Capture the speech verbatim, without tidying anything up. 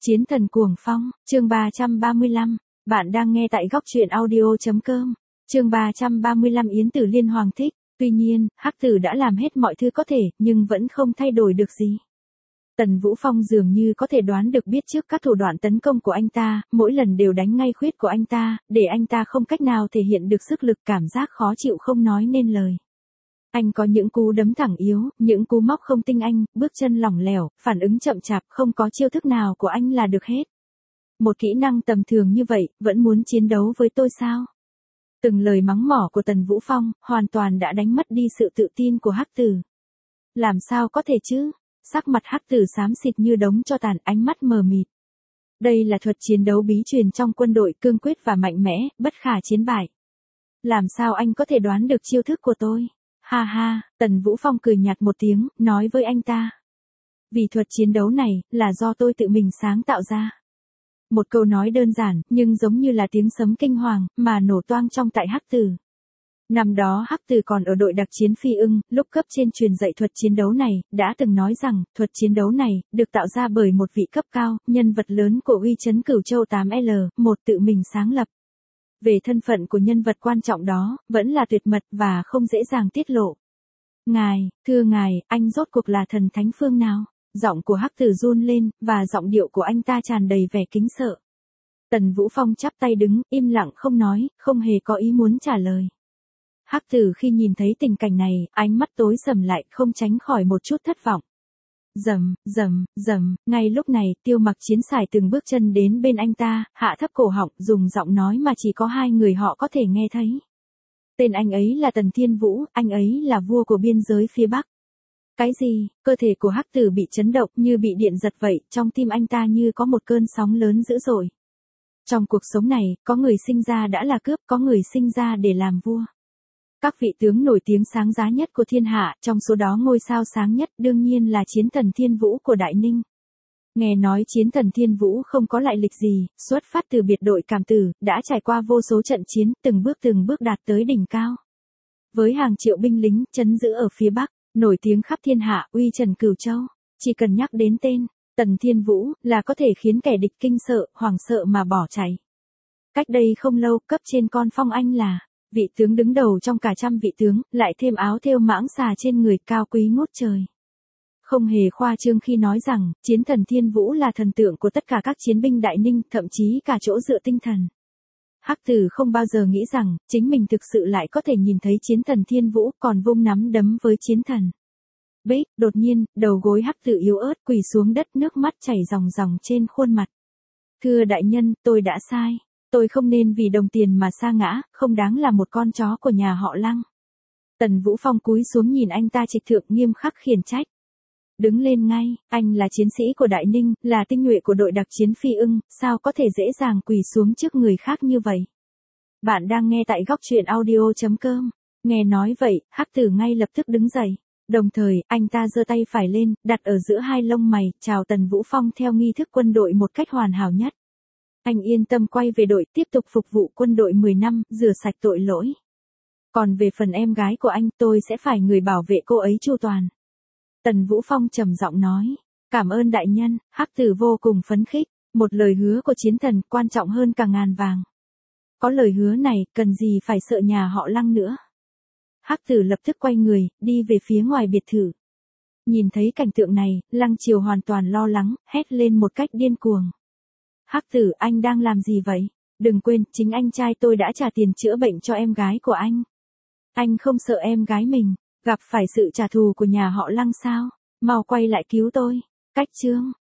Chiến thần cuồng phong, chương ba trăm ba mươi lăm, bạn đang nghe tại góc truyện audio.com, chương ba trăm ba mươi lăm Yến Tử Liên Hoàng thích, tuy nhiên, Hắc Tử đã làm hết mọi thứ có thể, nhưng vẫn không thay đổi được gì. Tần Vũ Phong dường như có thể đoán được biết trước các thủ đoạn tấn công của anh ta, mỗi lần đều đánh ngay khuyết của anh ta, để anh ta không cách nào thể hiện được sức lực, cảm giác khó chịu không nói nên lời. Anh có những cú đấm thẳng yếu, những cú móc không tinh anh, bước chân lỏng lẻo, phản ứng chậm chạp, không có chiêu thức nào của anh là được hết. Một kỹ năng tầm thường như vậy, vẫn muốn chiến đấu với tôi sao? Từng lời mắng mỏ của Tần Vũ Phong, hoàn toàn đã đánh mất đi sự tự tin của Hắc Tử. Làm sao có thể chứ? Sắc mặt Hắc Tử xám xịt như đống tro tàn, ánh mắt mờ mịt. Đây là thuật chiến đấu bí truyền trong quân đội, cương quyết và mạnh mẽ, bất khả chiến bại. Làm sao anh có thể đoán được chiêu thức của tôi? Ha ha, Tần Vũ Phong cười nhạt một tiếng, nói với anh ta. Vì thuật chiến đấu này, là do tôi tự mình sáng tạo ra. Một câu nói đơn giản, nhưng giống như là tiếng sấm kinh hoàng, mà nổ toang trong tại Hắc Tử. Năm đó Hắc Tử còn ở đội đặc chiến Phi Ưng, lúc cấp trên truyền dạy thuật chiến đấu này, đã từng nói rằng, thuật chiến đấu này, được tạo ra bởi một vị cấp cao, nhân vật lớn của uy chấn Cửu Châu tám L, một tự mình sáng lập. Về thân phận của nhân vật quan trọng đó, vẫn là tuyệt mật và không dễ dàng tiết lộ. Ngài, thưa ngài, anh rốt cuộc là thần thánh phương nào? Giọng của Hắc Tử run lên, và giọng điệu của anh ta tràn đầy vẻ kính sợ. Tần Vũ Phong chắp tay đứng, im lặng không nói, không hề có ý muốn trả lời. Hắc Tử khi nhìn thấy tình cảnh này, ánh mắt tối sầm lại, không tránh khỏi một chút thất vọng. Rầm, rầm, rầm, ngay lúc này, Tiêu Mặc Chiến xài từng bước chân đến bên anh ta, hạ thấp cổ họng, dùng giọng nói mà chỉ có hai người họ có thể nghe thấy. Tên anh ấy là Tần Thiên Vũ, anh ấy là vua của biên giới phía Bắc. Cái gì? Cơ thể của Hắc Tử bị chấn động như bị điện giật vậy, trong tim anh ta như có một cơn sóng lớn dữ dội. Trong cuộc sống này, có người sinh ra đã là cướp, có người sinh ra để làm vua. Các vị tướng nổi tiếng sáng giá nhất của thiên hạ, trong số đó ngôi sao sáng nhất đương nhiên là Chiến thần Thiên Vũ của Đại Ninh. Nghe nói Chiến thần Thiên Vũ không có lại lịch gì, xuất phát từ biệt đội Cảm Tử, đã trải qua vô số trận chiến, từng bước từng bước đạt tới đỉnh cao. Với hàng triệu binh lính, trấn giữ ở phía Bắc, nổi tiếng khắp thiên hạ, uy trần Cửu Châu, chỉ cần nhắc đến tên, Tần Thiên Vũ, là có thể khiến kẻ địch kinh sợ, hoảng sợ mà bỏ chạy. Cách đây không lâu, cấp trên con phong anh là vị tướng đứng đầu trong cả trăm vị tướng, lại thêm áo thêu mãng xà trên người, cao quý ngút trời. Không hề khoa trương khi nói rằng, Chiến thần Thiên Vũ là thần tượng của tất cả các chiến binh Đại Ninh, thậm chí cả chỗ dựa tinh thần. Hắc Tử không bao giờ nghĩ rằng, chính mình thực sự lại có thể nhìn thấy Chiến thần Thiên Vũ, còn vung nắm đấm với chiến thần. Bích, đột nhiên, đầu gối Hắc Tử yếu ớt quỳ xuống đất, nước mắt chảy ròng ròng trên khuôn mặt. Thưa đại nhân, tôi đã sai. Tôi không nên vì đồng tiền mà sa ngã, không đáng là một con chó của nhà họ Lăng. Tần Vũ Phong cúi xuống nhìn anh ta trịch thượng, nghiêm khắc khiển trách. Đứng lên ngay, anh là chiến sĩ của Đại Ninh, là tinh nhuệ của đội đặc chiến Phi Ưng, sao có thể dễ dàng quỳ xuống trước người khác như vậy? Bạn đang nghe tại góc truyện audio.com. Nghe nói vậy, Hắc Tử ngay lập tức đứng dậy. Đồng thời, anh ta giơ tay phải lên, đặt ở giữa hai lông mày, chào Tần Vũ Phong theo nghi thức quân đội một cách hoàn hảo nhất. Anh yên tâm quay về đội, tiếp tục phục vụ quân đội mười năm, rửa sạch tội lỗi. Còn về phần em gái của anh, tôi sẽ phải người bảo vệ cô ấy chu toàn. Tần Vũ Phong trầm giọng nói. Cảm ơn đại nhân. Hắc Tử vô cùng phấn khích. Một lời hứa của chiến thần quan trọng hơn cả ngàn vàng. Có lời hứa này, cần gì phải sợ nhà họ Lăng nữa. Hắc Tử lập tức quay người, đi về phía ngoài biệt thự. Nhìn thấy cảnh tượng này, Lăng Triều hoàn toàn lo lắng, hét lên một cách điên cuồng. Hắc Tử, anh đang làm gì vậy? Đừng quên, chính anh trai tôi đã trả tiền chữa bệnh cho em gái của anh. Anh không sợ em gái mình gặp phải sự trả thù của nhà họ Lăng sao? Mau quay lại cứu tôi. Cách chương